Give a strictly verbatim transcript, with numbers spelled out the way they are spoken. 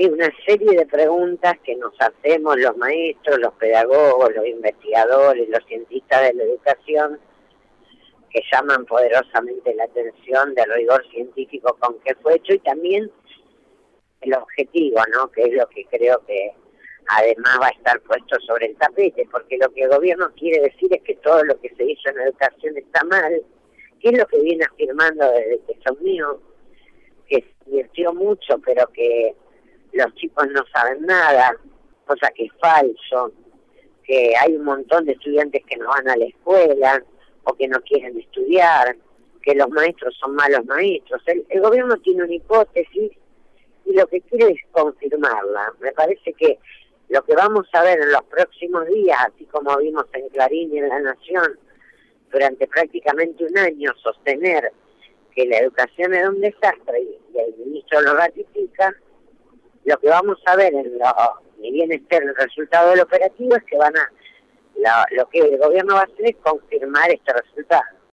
hay una serie de preguntas que nos hacemos los maestros, los pedagogos, los investigadores, los cientistas de la educación, que llaman poderosamente la atención del rigor científico con que fue hecho y también el objetivo, ¿no? Que es lo que creo que además va a estar puesto sobre el tapete, porque lo que el gobierno quiere decir es que todo lo que se hizo en educación está mal, que es lo que viene afirmando desde que son míos, que se invirtió mucho, pero que los chicos no saben nada, cosa que es falso, que hay un montón de estudiantes que no van a la escuela o que no quieren estudiar, que los maestros son malos maestros. El, el gobierno tiene una hipótesis y lo que quiere es confirmarla. Me parece que lo que vamos a ver en los próximos días, así como vimos en Clarín y en La Nación, durante prácticamente un año sostener que la educación era un desastre y, y el ministro lo ratifica, lo que vamos a ver, en lo, ni bien esté el resultado del operativo, es que van a, lo, lo que el gobierno va a hacer es confirmar este resultado.